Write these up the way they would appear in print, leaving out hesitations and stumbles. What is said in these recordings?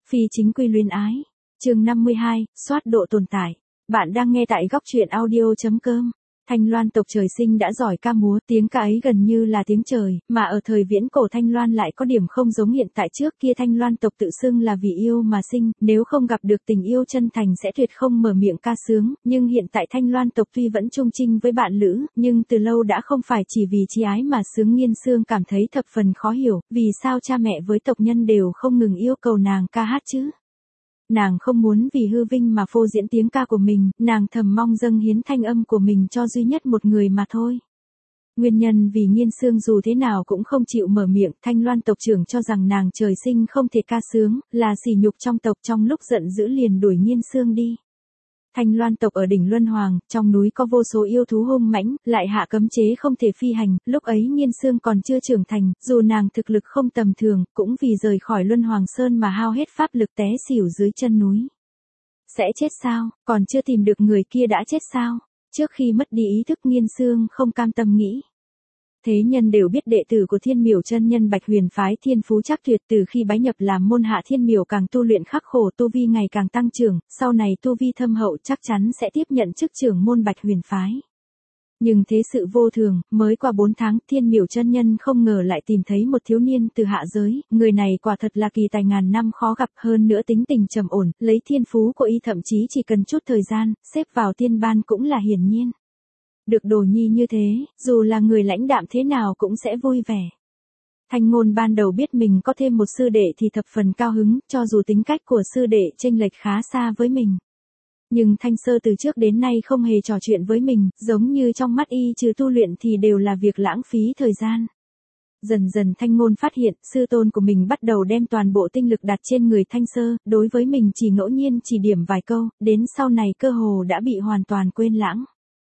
Phi chính quy luyến ái. Chương 52, soát độ tồn tại. Bạn đang nghe tại góc truyện audio.com. Thanh Loan tộc trời sinh đã giỏi ca múa, tiếng ca ấy gần như là tiếng trời, mà ở thời viễn cổ Thanh Loan lại có điểm không giống hiện tại. Trước kia Thanh Loan tộc tự xưng là vì yêu mà sinh, nếu không gặp được tình yêu chân thành sẽ tuyệt không mở miệng ca sướng, nhưng hiện tại Thanh Loan tộc tuy vẫn chung chinh với bạn lữ, nhưng từ lâu đã không phải chỉ vì chi ái mà sướng. Nghiên Xương cảm thấy thập phần khó hiểu, vì sao cha mẹ với tộc nhân đều không ngừng yêu cầu nàng ca hát chứ? Nàng không muốn vì hư vinh mà phô diễn tiếng ca của mình, nàng thầm mong dâng hiến thanh âm của mình cho duy nhất một người mà thôi. Nguyên nhân vì Nghiên Xương dù thế nào cũng không chịu mở miệng. Thanh Loan tộc trưởng cho rằng nàng trời sinh không thể ca sướng, là sỉ nhục trong tộc. Trong lúc giận dữ liền đuổi Nghiên Xương đi. Thanh Loan tộc ở đỉnh Luân Hoàng, trong núi có vô số yêu thú hung mãnh, lại hạ cấm chế không thể phi hành. Lúc ấy Nghiên Xương còn chưa trưởng thành, dù nàng thực lực không tầm thường, cũng vì rời khỏi Luân Hoàng Sơn mà hao hết pháp lực té xỉu dưới chân núi. Sẽ chết sao? Còn chưa tìm được người kia đã chết sao? Trước khi mất đi ý thức, Nghiên Xương không cam tâm nghĩ. Thế nhân đều biết đệ tử của Thiên Miểu chân nhân Bạch Huyền phái thiên phú chắc tuyệt, từ khi bái nhập làm môn hạ Thiên Miểu càng tu luyện khắc khổ, tu vi ngày càng tăng trưởng, sau này tu vi thâm hậu chắc chắn sẽ tiếp nhận chức trưởng môn Bạch Huyền phái. Nhưng thế sự vô thường, mới qua 4 tháng, Thiên Miểu chân nhân không ngờ lại tìm thấy một thiếu niên từ hạ giới, người này quả thật là kỳ tài ngàn năm khó gặp, hơn nữa tính tình trầm ổn, lấy thiên phú của y thậm chí chỉ cần chút thời gian, xếp vào tiên ban cũng là hiển nhiên. Được đồ nhi như thế, dù là người lãnh đạm thế nào cũng sẽ vui vẻ. Thanh Ngôn ban đầu biết mình có thêm một sư đệ thì thập phần cao hứng, cho dù tính cách của sư đệ chênh lệch khá xa với mình. Nhưng Thanh Sơ từ trước đến nay không hề trò chuyện với mình, giống như trong mắt y trừ tu luyện thì đều là việc lãng phí thời gian. Dần dần Thanh Ngôn phát hiện, sư tôn của mình bắt đầu đem toàn bộ tinh lực đặt trên người Thanh Sơ, đối với mình chỉ ngẫu nhiên chỉ điểm vài câu, đến sau này cơ hồ đã bị hoàn toàn quên lãng.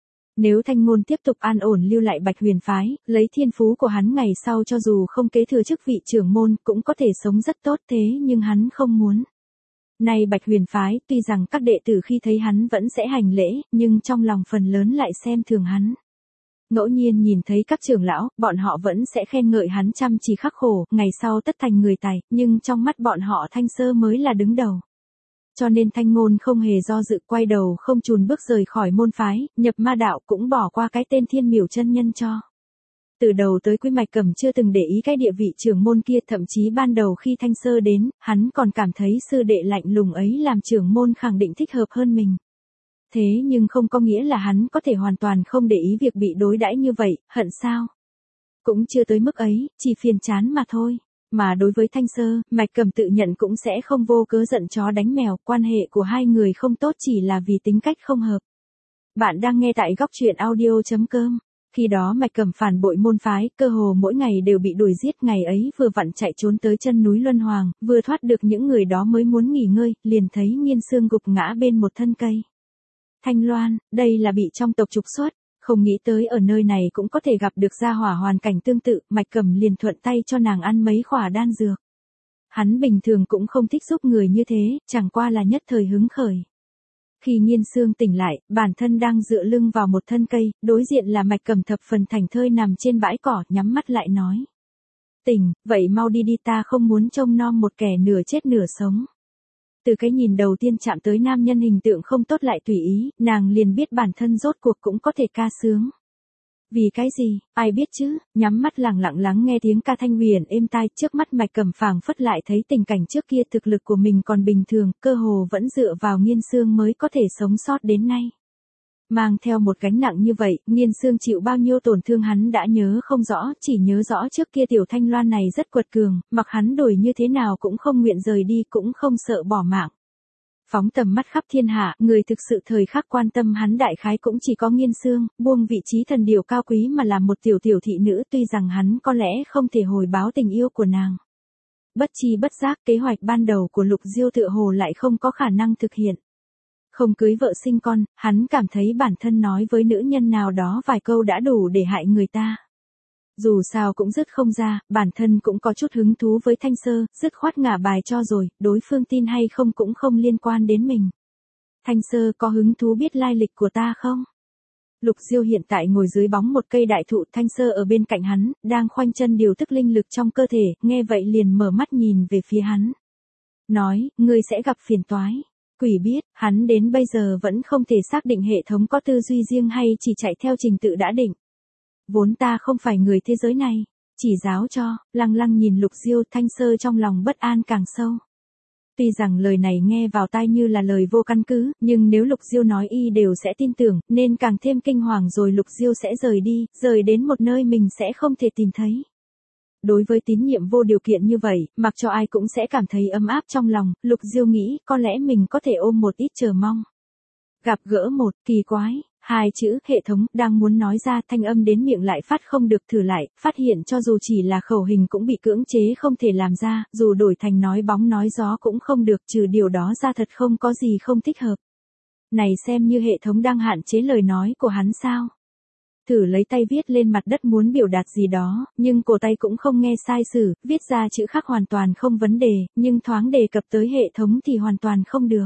Nếu Thanh Ngôn tiếp tục an ổn lưu lại Bạch Huyền phái, lấy thiên phú của hắn ngày sau cho dù không kế thừa chức vị trưởng môn cũng có thể sống rất tốt, thế nhưng hắn không muốn. Nay Bạch Huyền phái, tuy rằng các đệ tử khi thấy hắn vẫn sẽ hành lễ, nhưng trong lòng phần lớn lại xem thường hắn. Ngẫu nhiên nhìn thấy các trưởng lão, bọn họ vẫn sẽ khen ngợi hắn chăm chỉ khắc khổ, ngày sau tất thành người tài, nhưng trong mắt bọn họ Thanh Sơ mới là đứng đầu. Cho nên Thanh Ngôn không hề do dự, quay đầu không chùn bước rời khỏi môn phái, nhập ma đạo, cũng bỏ qua cái tên Thiên Miểu chân nhân cho. Từ đầu tới cuối Mạch Cẩm chưa từng để ý cái địa vị trưởng môn kia, thậm chí ban đầu khi Thanh Sơ đến, hắn còn cảm thấy sư đệ lạnh lùng ấy làm trưởng môn khẳng định thích hợp hơn mình. Thế nhưng không có nghĩa là hắn có thể hoàn toàn không để ý việc bị đối đãi như vậy, hận sao? Cũng chưa tới mức ấy, chỉ phiền chán mà thôi. Mà đối với Thanh Sơ, Mạch Cẩm tự nhận cũng sẽ không vô cớ giận chó đánh mèo, quan hệ của hai người không tốt chỉ là vì tính cách không hợp. Bạn đang nghe tại góc truyện audio.com. Khi đó Mạch Cẩm phản bội môn phái, cơ hồ mỗi ngày đều bị đuổi giết, ngày ấy vừa vặn chạy trốn tới chân núi Luân Hoàng, vừa thoát được những người đó mới muốn nghỉ ngơi, liền thấy Nghiên Xương gục ngã bên một thân cây. Thanh Loan, đây là bị trong tộc trục xuất. Không nghĩ tới ở nơi này cũng có thể gặp được gia hỏa hoàn cảnh tương tự, Mạch Cẩm liền thuận tay cho nàng ăn mấy khỏa đan dược. Hắn bình thường cũng không thích giúp người như thế, chẳng qua là nhất thời hứng khởi. Khi Nghiên Xương tỉnh lại, bản thân đang dựa lưng vào một thân cây, đối diện là Mạch Cẩm thập phần thảnh thơi nằm trên bãi cỏ, nhắm mắt lại nói. Tỉnh, vậy mau đi đi, ta không muốn trông nom một kẻ nửa chết nửa sống. Từ cái nhìn đầu tiên chạm tới nam nhân hình tượng không tốt lại tùy ý, nàng liền biết bản thân rốt cuộc cũng có thể ca sướng. Vì cái gì, ai biết chứ, nhắm mắt lặng lặng lắng nghe tiếng ca thanh huyền êm tai, trước mắt Mạch Cẩm phảng phất lại thấy tình cảnh trước kia, thực lực của mình còn bình thường, cơ hồ vẫn dựa vào Nghiên Xương mới có thể sống sót đến nay. Mang theo một gánh nặng như vậy, Nghiên Xương chịu bao nhiêu tổn thương hắn đã nhớ không rõ, chỉ nhớ rõ trước kia tiểu Thanh Loan này rất quật cường, mặc hắn đổi như thế nào cũng không nguyện rời đi, cũng không sợ bỏ mạng. Phóng tầm mắt khắp thiên hạ, người thực sự thời khắc quan tâm hắn đại khái cũng chỉ có Nghiên Xương, buông vị trí thần điều cao quý mà làm một tiểu thị nữ, tuy rằng hắn có lẽ không thể hồi báo tình yêu của nàng. Bất chi bất giác, kế hoạch ban đầu của Lục Diêu tựa hồ lại không có khả năng thực hiện. Không cưới vợ sinh con, hắn cảm thấy bản thân nói với nữ nhân nào đó vài câu đã đủ để hại người ta. Dù sao cũng dứt không ra, bản thân cũng có chút hứng thú với Thanh Sơ, dứt khoát ngả bài cho rồi, đối phương tin hay không cũng không liên quan đến mình. Thanh Sơ có hứng thú biết lai lịch của ta không? Lục Diêu hiện tại ngồi dưới bóng một cây đại thụ, Thanh Sơ ở bên cạnh hắn, đang khoanh chân điều tức linh lực trong cơ thể, nghe vậy liền mở mắt nhìn về phía hắn. Nói, ngươi sẽ gặp phiền toái. Quỷ biết, hắn đến bây giờ vẫn không thể xác định hệ thống có tư duy riêng hay chỉ chạy theo trình tự đã định. Vốn ta không phải người thế giới này. Chỉ giáo cho, Lăng Lăng nhìn Lục Diêu, Thanh Sơ trong lòng bất an càng sâu. Tuy rằng lời này nghe vào tai như là lời vô căn cứ, nhưng nếu Lục Diêu nói y đều sẽ tin tưởng, nên càng thêm kinh hoàng rồi Lục Diêu sẽ rời đi, rời đến một nơi mình sẽ không thể tìm thấy. Đối với tín nhiệm vô điều kiện như vậy, mặc cho ai cũng sẽ cảm thấy ấm áp trong lòng, Lục Diêu nghĩ có lẽ mình có thể ôm một ít chờ mong. Gặp gỡ một, kỳ quái, hai chữ, hệ thống, đang muốn nói ra thanh âm đến miệng lại phát không được thử lại, phát hiện cho dù chỉ là khẩu hình cũng bị cưỡng chế không thể làm ra, dù đổi thành nói bóng nói gió cũng không được, trừ điều đó ra thật không có gì không thích hợp. Này xem như hệ thống đang hạn chế lời nói của hắn sao? Thử lấy tay viết lên mặt đất muốn biểu đạt gì đó, nhưng cổ tay cũng không nghe sai sử, viết ra chữ khác hoàn toàn không vấn đề, nhưng thoáng đề cập tới hệ thống thì hoàn toàn không được.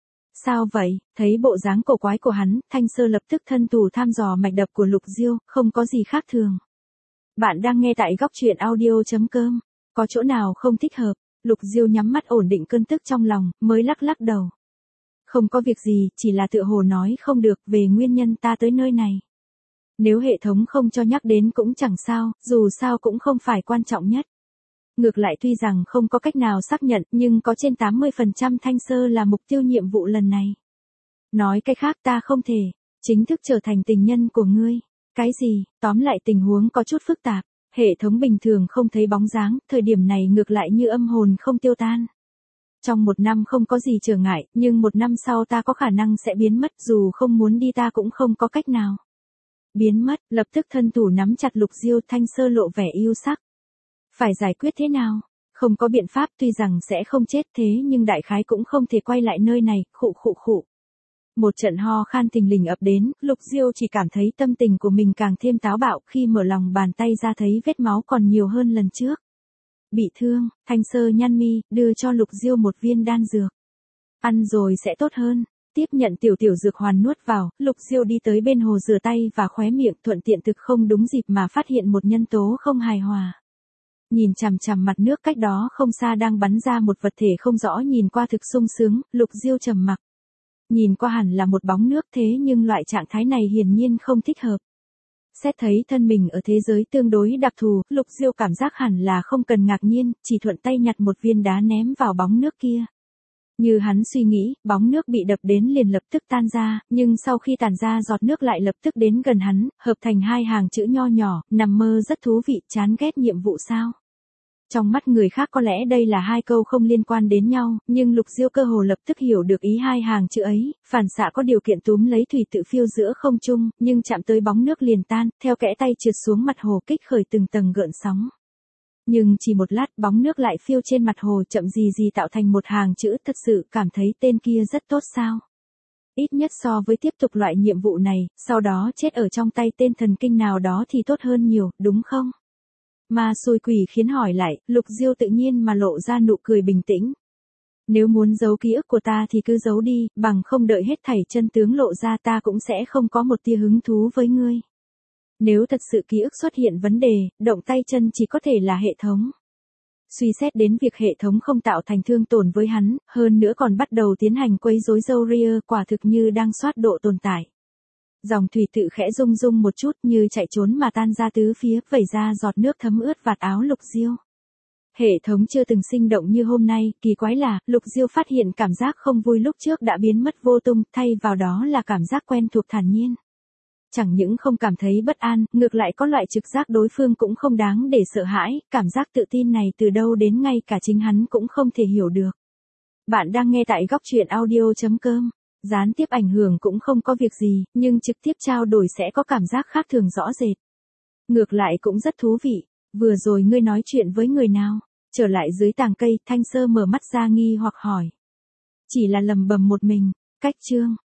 Sao vậy? Thấy bộ dáng cổ quái của hắn, Thanh Sơ lập tức thân thủ thăm dò mạch đập của Lục Diêu, không có gì khác thường. Bạn đang nghe tại góc truyện audio.com. Có chỗ nào không thích hợp? Lục Diêu nhắm mắt ổn định cơn tức trong lòng, mới lắc lắc đầu. Không có việc gì, chỉ là tựa hồ nói không được về nguyên nhân ta tới nơi này. Nếu hệ thống không cho nhắc đến cũng chẳng sao, dù sao cũng không phải quan trọng nhất. Ngược lại tuy rằng không có cách nào xác nhận nhưng có trên 80% Thanh Sơ là mục tiêu nhiệm vụ lần này. Nói cách khác ta không thể, chính thức trở thành tình nhân của ngươi. Cái gì, tóm lại tình huống có chút phức tạp, hệ thống bình thường không thấy bóng dáng, thời điểm này ngược lại như âm hồn không tiêu tan. Trong 1 năm không có gì trở ngại, nhưng 1 năm sau ta có khả năng sẽ biến mất, dù không muốn đi ta cũng không có cách nào. Biến mất, lập tức thân thủ nắm chặt Lục Diêu, Thanh Sơ lộ vẻ yêu sắc. Phải giải quyết thế nào? Không có biện pháp, tuy rằng sẽ không chết thế nhưng đại khái cũng không thể quay lại nơi này, khụ khụ khụ. Một trận ho khan thình lình ập đến, Lục Diêu chỉ cảm thấy tâm tình của mình càng thêm táo bạo khi mở lòng bàn tay ra thấy vết máu còn nhiều hơn lần trước. Bị thương, Thanh Sơ nhăn mi, đưa cho Lục Diêu một viên đan dược. Ăn rồi sẽ tốt hơn. Tiếp nhận tiểu dược hoàn nuốt vào, Lục Diêu đi tới bên hồ rửa tay và khóe miệng, thuận tiện thực không đúng dịp mà phát hiện một nhân tố không hài hòa. Nhìn chằm chằm mặt nước cách đó không xa đang bắn ra một vật thể không rõ, nhìn qua thực sung sướng, Lục Diêu trầm mặc. Nhìn qua hẳn là một bóng nước thế nhưng loại trạng thái này hiển nhiên không thích hợp. Xét thấy thân mình ở thế giới tương đối đặc thù, Lục Diêu cảm giác hẳn là không cần ngạc nhiên, chỉ thuận tay nhặt một viên đá ném vào bóng nước kia. Như hắn suy nghĩ, bóng nước bị đập đến liền lập tức tan ra, nhưng sau khi tàn ra giọt nước lại lập tức đến gần hắn, hợp thành 2 hàng chữ nho nhỏ, nằm mơ rất thú vị, chán ghét nhiệm vụ sao. Trong mắt người khác có lẽ đây là 2 câu không liên quan đến nhau, nhưng Lục Diêu cơ hồ lập tức hiểu được ý 2 hàng chữ ấy, phản xạ có điều kiện túm lấy thủy tự phiêu giữa không trung, nhưng chạm tới bóng nước liền tan, theo kẽ tay trượt xuống mặt hồ kích khởi từng tầng gợn sóng. Nhưng chỉ một lát bóng nước lại phiêu trên mặt hồ chậm gì tạo thành một hàng chữ, thật sự cảm thấy tên kia rất tốt sao. Ít nhất so với tiếp tục loại nhiệm vụ này, sau đó chết ở trong tay tên thần kinh nào đó thì tốt hơn nhiều, đúng không? Ma xui quỷ khiến hỏi lại, Lục Diêu tự nhiên mà lộ ra nụ cười bình tĩnh. Nếu muốn giấu ký ức của ta thì cứ giấu đi, bằng không đợi hết thảy chân tướng lộ ra ta cũng sẽ không có một tia hứng thú với ngươi. Nếu thật sự ký ức xuất hiện vấn đề, động tay chân chỉ có thể là hệ thống. Suy xét đến việc hệ thống không tạo thành thương tổn với hắn, hơn nữa còn bắt đầu tiến hành quấy rối Zoria, quả thực như đang soát độ tồn tại. Dòng thủy tự khẽ rung rung một chút như chạy trốn mà tan ra tứ phía, vẩy ra giọt nước thấm ướt vạt áo Lục Diêu. Hệ thống chưa từng sinh động như hôm nay, kỳ quái là, Lục Diêu phát hiện cảm giác không vui lúc trước đã biến mất vô tung, thay vào đó là cảm giác quen thuộc thản nhiên. Chẳng những không cảm thấy bất an, ngược lại có loại trực giác đối phương cũng không đáng để sợ hãi, cảm giác tự tin này từ đâu đến ngay cả chính hắn cũng không thể hiểu được. Bạn đang nghe tại góc truyện audio.com. Gián tiếp ảnh hưởng cũng không có việc gì, nhưng trực tiếp trao đổi sẽ có cảm giác khác thường rõ rệt. Ngược lại cũng rất thú vị. Vừa rồi ngươi nói chuyện với người nào? Trở lại dưới tàng cây, Thanh Sơ mở mắt ra nghi hoặc hỏi. Chỉ là lầm bầm một mình. Cách chương.